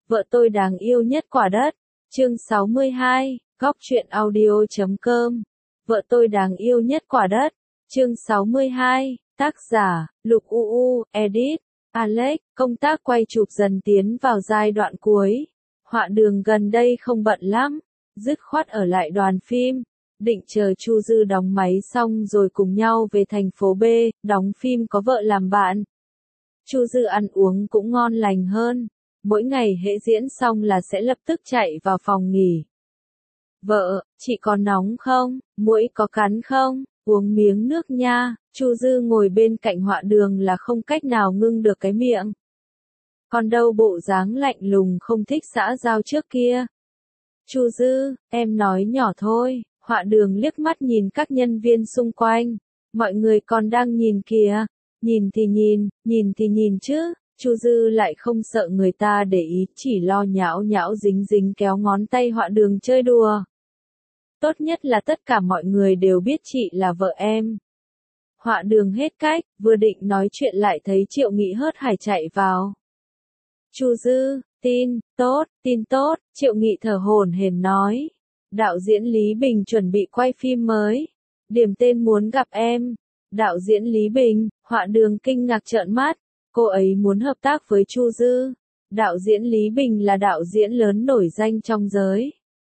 Vợ tôi đáng yêu nhất quả đất. Chương 62, Góc truyện audio.com. Vợ tôi đáng yêu nhất quả đất. Chương 62, tác giả, Lục UU, edit, Alex. Công tác quay chụp dần tiến vào giai đoạn cuối. Họa đường gần đây không bận lắm, dứt khoát ở lại đoàn phim. Định chờ Chu Dư đóng máy xong rồi cùng nhau về thành phố B, đóng phim có vợ làm bạn. Chu Dư ăn uống cũng ngon lành hơn. Mỗi ngày hễ diễn xong là sẽ lập tức chạy vào phòng nghỉ. Vợ, chị có nóng không? Muỗi có cắn không? Uống miếng nước nha. Chu Dư ngồi bên cạnh họa đường là không cách nào ngưng được cái miệng. Còn đâu bộ dáng lạnh lùng không thích xã giao trước kia. Chu Dư, em nói nhỏ thôi. Họa đường liếc mắt nhìn các nhân viên xung quanh. Mọi người còn đang nhìn kìa. Nhìn thì nhìn chứ. Chu Dư lại không sợ người ta để ý, chỉ lo nhão nhão dính dính kéo ngón tay họa đường chơi đùa. Tốt nhất là tất cả mọi người đều biết chị là vợ em. Họa đường hết cách, vừa định nói chuyện lại thấy Triệu Nghị hớt hải chạy vào. Chu Dư, tin tốt, Triệu Nghị thở hổn hển nói. Đạo diễn Lý Bình chuẩn bị quay phim mới. Điểm tên muốn gặp em. Đạo diễn Lý Bình, họa đường kinh ngạc trợn mắt. Cô ấy muốn hợp tác với Chu Dư. Đạo diễn Lý Bình là đạo diễn lớn nổi danh trong giới.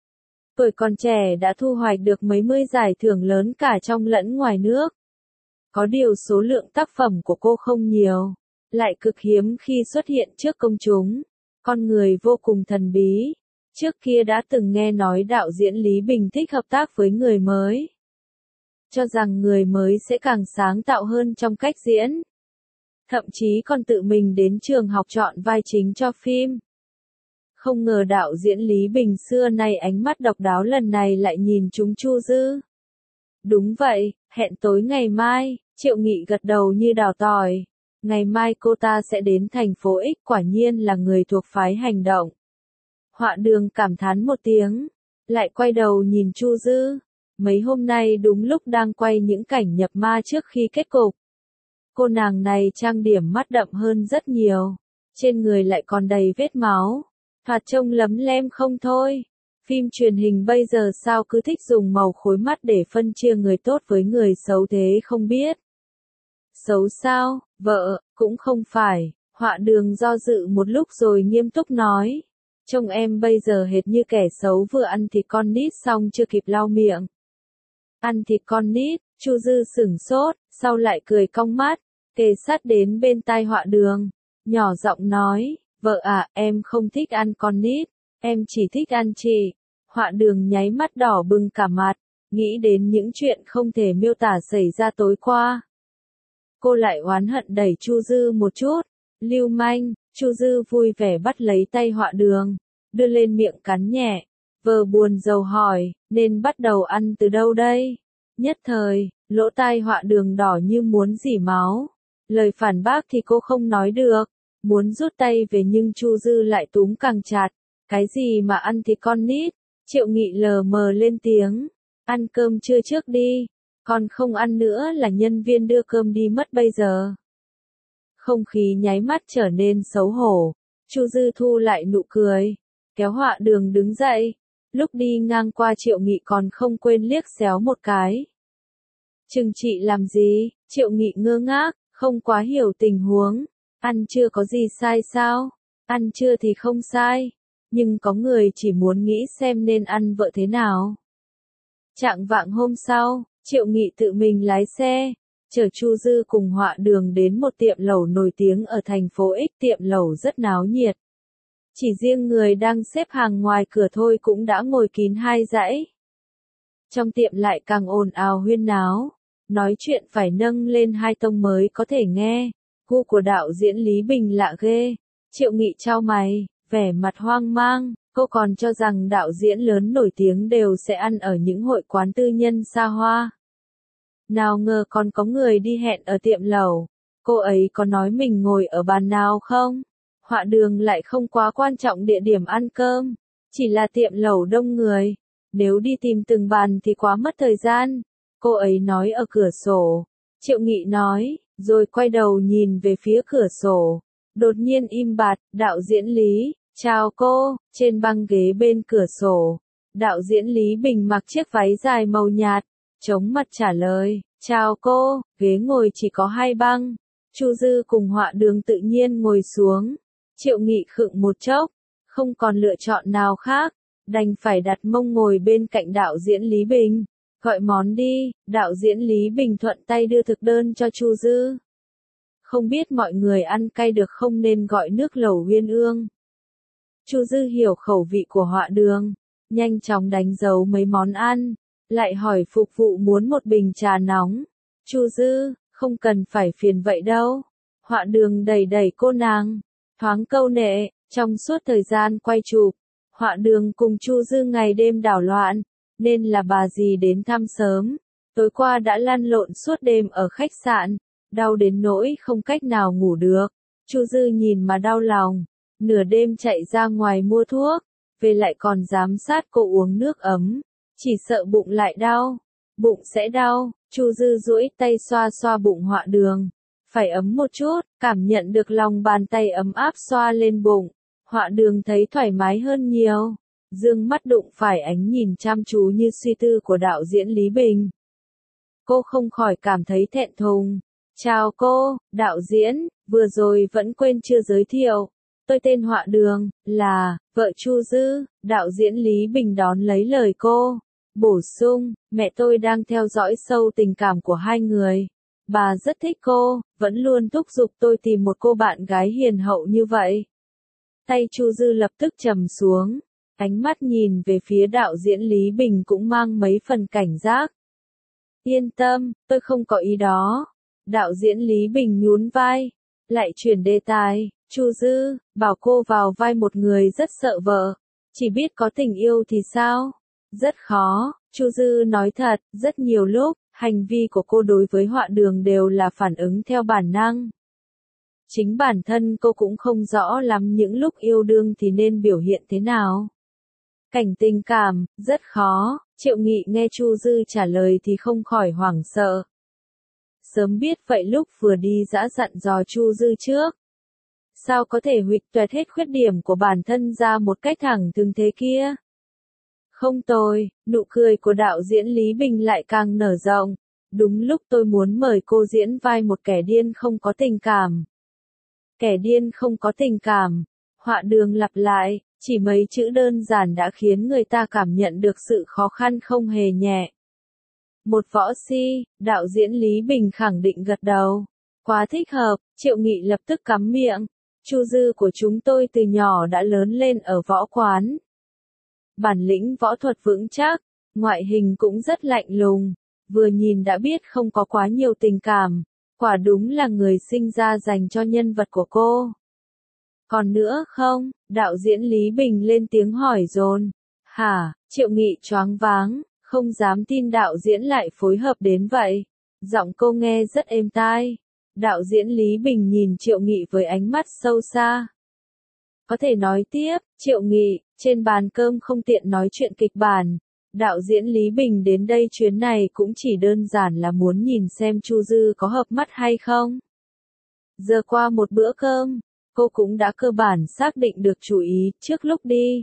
Tuổi còn trẻ đã thu hoạch được mấy mươi giải thưởng lớn cả trong lẫn ngoài nước. Có điều số lượng tác phẩm của cô không nhiều, lại cực hiếm khi xuất hiện trước công chúng. Con người vô cùng thần bí. Trước kia đã từng nghe nói đạo diễn Lý Bình thích hợp tác với người mới. Cho rằng người mới sẽ càng sáng tạo hơn trong cách diễn. Thậm chí còn tự mình đến trường học chọn vai chính cho phim. Không ngờ đạo diễn Lý Bình xưa nay ánh mắt độc đáo lần này lại nhìn trúng Chu Dư. Đúng vậy, hẹn tối ngày mai. Triệu Nghị gật đầu như đào tỏi. Ngày mai cô ta sẽ đến thành phố X, quả nhiên là người thuộc phái hành động. Họa đường cảm thán một tiếng, lại quay đầu nhìn Chu Dư. Mấy hôm nay đúng lúc đang quay những cảnh nhập ma trước khi kết cục. Cô nàng này trang điểm mắt đậm hơn rất nhiều, trên người lại còn đầy vết máu, thoạt trông lấm lem không thôi. Phim truyền hình bây giờ sao cứ thích dùng màu khối mắt để phân chia người tốt với người xấu thế không biết. Xấu sao, vợ, cũng không phải. Họa đường do dự một lúc rồi nghiêm túc nói. Trông em bây giờ hệt như kẻ xấu vừa ăn thịt con nít xong chưa kịp lau miệng. Ăn thịt con nít, Chu Dư sửng sốt, sau lại cười cong mắt, kề sát đến bên tai họa đường, nhỏ giọng nói, vợ à, em không thích ăn con nít, em chỉ thích ăn chị. Họa đường nháy mắt đỏ bừng cả mặt, nghĩ đến những chuyện không thể miêu tả xảy ra tối qua. Cô lại oán hận đẩy Chu Dư một chút, lưu manh. Chu Dư vui vẻ bắt lấy tay họa đường, đưa lên miệng cắn nhẹ, vờ buồn rầu hỏi, nên bắt đầu ăn từ đâu đây? Nhất thời, lỗ tai họa đường đỏ như muốn rỉ máu. Lời phản bác thì cô không nói được, muốn rút tay về nhưng Chu Dư lại túm càng chặt. Cái gì mà ăn thì con nít? Triệu Nghị lờ mờ lên tiếng, ăn cơm trưa trước đi, còn không ăn nữa là nhân viên đưa cơm đi mất bây giờ. Không khí nháy mắt trở nên xấu hổ. Chu Dư thu lại nụ cười, kéo họa đường đứng dậy. Lúc đi ngang qua Triệu Nghị còn không quên liếc xéo một cái. Chừng chị làm gì? Triệu Nghị ngơ ngác, không quá hiểu tình huống. Ăn trưa có gì sai sao? Ăn trưa thì không sai, nhưng có người chỉ muốn nghĩ xem nên ăn vợ thế nào. Chạng vạng hôm sau, Triệu Nghị tự mình lái xe, chở Chu Dư cùng họa đường đến một tiệm lẩu nổi tiếng ở thành phố X. Tiệm lẩu rất náo nhiệt. Chỉ riêng người đang xếp hàng ngoài cửa thôi cũng đã ngồi kín hai dãy. Trong tiệm lại càng ồn ào huyên náo. Nói chuyện phải nâng lên hai tông mới có thể nghe. Gu của đạo diễn Lý Bình lạ ghê. Triệu Nghị chau mày, vẻ mặt hoang mang. Cô còn cho rằng đạo diễn lớn nổi tiếng đều sẽ ăn ở những hội quán tư nhân xa hoa. Nào ngờ còn có người đi hẹn ở tiệm lẩu. Cô ấy có nói mình ngồi ở bàn nào không? Họa đường lại không quá quan trọng địa điểm ăn cơm, chỉ là tiệm lẩu đông người. Nếu đi tìm từng bàn thì quá mất thời gian. Cô ấy nói ở cửa sổ. Triệu Nghị nói, rồi quay đầu nhìn về phía cửa sổ. Đột nhiên im bặt, đạo diễn Lý, Chào cô, trên băng ghế bên cửa sổ, đạo diễn Lý Bình mặc chiếc váy dài màu nhạt, chống mặt trả lời, chào cô, ghế ngồi chỉ có 2 băng. Chu Dư cùng Họa Đường tự nhiên ngồi xuống. Triệu Nghị khựng một chốc, không còn lựa chọn nào khác, đành phải đặt mông ngồi bên cạnh đạo diễn Lý Bình. Gọi món đi, đạo diễn Lý Bình thuận tay đưa thực đơn cho Chu Dư. Không biết mọi người ăn cay được không nên gọi nước lẩu Uyên Ương. Chu Dư hiểu khẩu vị của Họa Đường, nhanh chóng đánh dấu mấy món ăn, lại hỏi phục vụ muốn một bình trà nóng. Chu Dư, không cần phải phiền vậy đâu. Họa Đường đẩy đẩy cô nàng, thoáng câu nệ, trong suốt thời gian quay chụp, Họa Đường cùng Chu Dư ngày đêm đảo loạn, nên là bà dì đến thăm sớm. Tối qua đã lăn lộn suốt đêm ở khách sạn, đau đến nỗi không cách nào ngủ được. Chu Dư nhìn mà đau lòng, nửa đêm chạy ra ngoài mua thuốc, về lại còn giám sát cô uống nước ấm, chỉ sợ bụng lại đau. Bụng sẽ đau, Chu Dư duỗi tay xoa xoa bụng Họa Đường. Phải ấm một chút, cảm nhận được lòng bàn tay ấm áp xoa lên bụng. Họa Đường thấy thoải mái hơn nhiều. Dương mắt đụng phải ánh nhìn chăm chú như suy tư của đạo diễn Lý Bình. Cô không khỏi cảm thấy thẹn thùng. Chào cô, đạo diễn, vừa rồi vẫn quên chưa giới thiệu. Tôi tên Họa Đường, là vợ Chu Dư. Đạo diễn Lý Bình đón lấy lời cô. Bổ sung, mẹ tôi đang theo dõi sâu tình cảm của hai người. Bà rất thích cô, vẫn luôn thúc giục tôi tìm một cô bạn gái hiền hậu như vậy. Tay Chu Dư lập tức trầm xuống, ánh mắt nhìn về phía đạo diễn Lý Bình cũng mang mấy phần cảnh giác. Yên tâm, tôi không có ý đó. Đạo diễn Lý Bình nhún vai, lại chuyển đề tài. Chu Dư, bảo cô vào vai một người rất sợ vợ, chỉ biết có tình yêu thì sao? Rất khó. Chu Dư nói thật, rất nhiều lúc, hành vi của cô đối với Họa Đường đều là phản ứng theo bản năng. Chính bản thân cô cũng không rõ lắm những lúc yêu đương thì nên biểu hiện thế nào. Cảnh tình cảm, rất khó. Triệu Nghị nghe Chu Dư trả lời thì không khỏi hoảng sợ. Sớm biết vậy lúc vừa đi dã dặn dò Chu Dư trước. Sao có thể huỵch toẹt hết khuyết điểm của bản thân ra một cách thẳng thừng thế kia? Không tồi, nụ cười của đạo diễn Lý Bình lại càng nở rộng. Đúng lúc tôi muốn mời cô diễn vai một kẻ điên không có tình cảm. Kẻ điên không có tình cảm. Họa Đường lặp lại, chỉ mấy chữ đơn giản đã khiến người ta cảm nhận được sự khó khăn không hề nhẹ. Một võ si, đạo diễn Lý Bình khẳng định gật đầu. Quá thích hợp, Triệu Nghị lập tức cắm miệng. Chu Dư của chúng tôi từ nhỏ đã lớn lên ở võ quán. Bản lĩnh võ thuật vững chắc, ngoại hình cũng rất lạnh lùng, vừa nhìn đã biết không có quá nhiều tình cảm, quả đúng là người sinh ra dành cho nhân vật của cô. Còn nữa không? Đạo diễn Lý Bình lên tiếng hỏi dồn. Hả? Triệu Nghị choáng váng, không dám tin đạo diễn lại phối hợp đến vậy. Giọng cô nghe rất êm tai. Đạo diễn Lý Bình nhìn Triệu Nghị với ánh mắt sâu xa. Có thể nói tiếp, Triệu Nghị, trên bàn cơm không tiện nói chuyện kịch bản. Đạo diễn Lý Bình đến đây chuyến này cũng chỉ đơn giản là muốn nhìn xem Chu Dư có hợp mắt hay không. Giờ qua một bữa cơm, cô cũng đã cơ bản xác định được chủ ý trước lúc đi.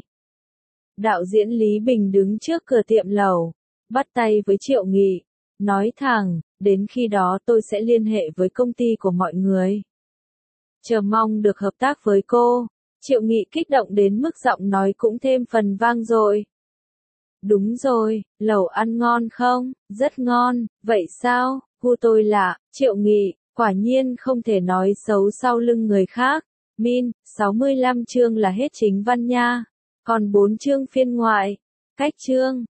Đạo diễn Lý Bình đứng trước cửa tiệm lẩu, bắt tay với Triệu Nghị, nói thẳng, đến khi đó tôi sẽ liên hệ với công ty của mọi người. Chờ mong được hợp tác với cô. Triệu Nghị kích động đến mức giọng nói cũng thêm phần vang dội. Đúng rồi, lẩu ăn ngon không? Rất ngon, vậy sao? Gu tôi lạ, Triệu Nghị, quả nhiên không thể nói xấu sau lưng người khác. Min, 65 chương là hết chính văn nha. Còn 4 chương phiên ngoại. Cách chương.